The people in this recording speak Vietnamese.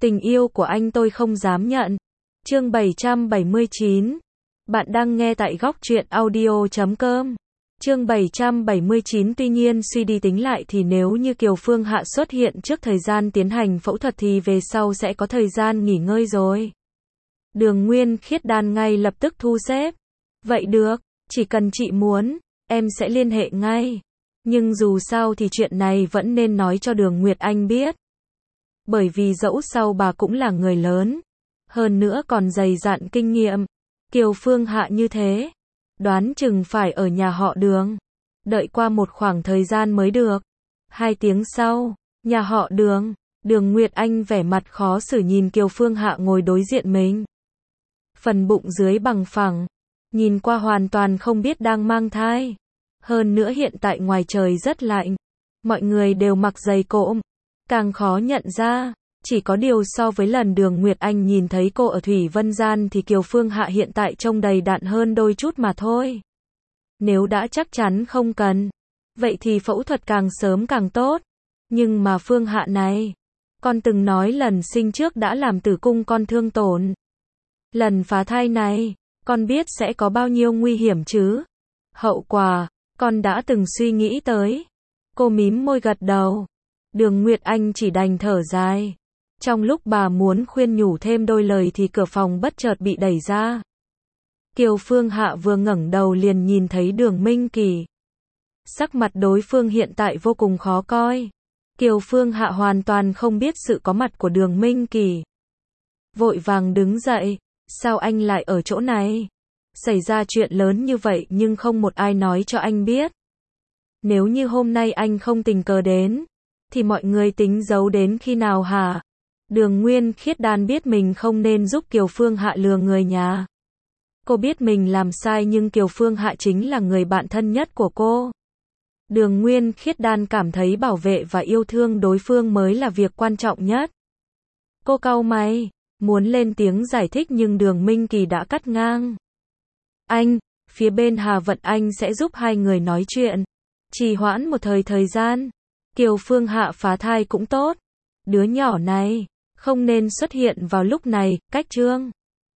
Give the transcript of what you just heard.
Tình yêu của anh tôi không dám nhận. Chương 779. Bạn đang nghe tại góc truyện audio.com. Chương 779. Tuy nhiên suy đi tính lại thì nếu như Kiều Phương Hạ xuất hiện trước thời gian tiến hành phẫu thuật thì về sau sẽ có thời gian nghỉ ngơi rồi. Đường Nguyên Khiết Đan ngay lập tức thu xếp. Vậy được, chỉ cần chị muốn, em sẽ liên hệ ngay. Nhưng dù sao thì chuyện này vẫn nên nói cho Đường Nguyệt Anh biết. Bởi vì dẫu sao bà cũng là người lớn. Hơn nữa còn dày dặn kinh nghiệm. Kiều Phương Hạ như thế, đoán chừng phải ở nhà họ Đường. Đợi qua một khoảng thời gian mới được. 2 tiếng sau, nhà họ Đường. Đường Nguyệt Anh vẻ mặt khó xử nhìn Kiều Phương Hạ ngồi đối diện mình. Phần bụng dưới bằng phẳng. Nhìn qua hoàn toàn không biết đang mang thai. Hơn nữa hiện tại ngoài trời rất lạnh. Mọi người đều mặc giày cộm. Càng khó nhận ra. Chỉ có điều so với lần Đường Nguyệt Anh nhìn thấy cô ở Thủy Vân Gian thì Kiều Phương Hạ hiện tại trông đầy đặn hơn đôi chút mà thôi. Nếu đã chắc chắn không cần, vậy thì phẫu thuật càng sớm càng tốt. Nhưng mà Phương Hạ này, con từng nói lần sinh trước đã làm tử cung con thương tổn. Lần phá thai này, con biết sẽ có bao nhiêu nguy hiểm chứ? Hậu quả, con đã từng suy nghĩ tới. Cô mím môi gật đầu. Đường Nguyệt Anh chỉ đành thở dài. Trong lúc bà muốn khuyên nhủ thêm đôi lời thì cửa phòng bất chợt bị đẩy ra. Kiều Phương Hạ vừa ngẩng đầu liền nhìn thấy Đường Minh Kỳ. Sắc mặt đối phương hiện tại vô cùng khó coi. Kiều Phương Hạ hoàn toàn không biết sự có mặt của Đường Minh Kỳ. Vội vàng đứng dậy. Sao anh lại ở chỗ này? Xảy ra chuyện lớn như vậy nhưng không một ai nói cho anh biết. Nếu như hôm nay anh không tình cờ đến, thì mọi người tính giấu đến khi nào hả? Đường Nguyên Khiết Đan biết mình không nên giúp Kiều Phương Hạ lừa người nhà. Cô biết mình làm sai nhưng Kiều Phương Hạ chính là người bạn thân nhất của cô. Đường Nguyên Khiết Đan cảm thấy bảo vệ và yêu thương đối phương mới là việc quan trọng nhất. Cô cau mày, muốn lên tiếng giải thích nhưng Đường Minh Kỳ đã cắt ngang. Anh, phía bên Hà Vận Anh sẽ giúp hai người nói chuyện. Trì hoãn một thời gian. Kiều Phương Hạ phá thai cũng tốt. Đứa nhỏ này không nên xuất hiện vào lúc này, cách chương.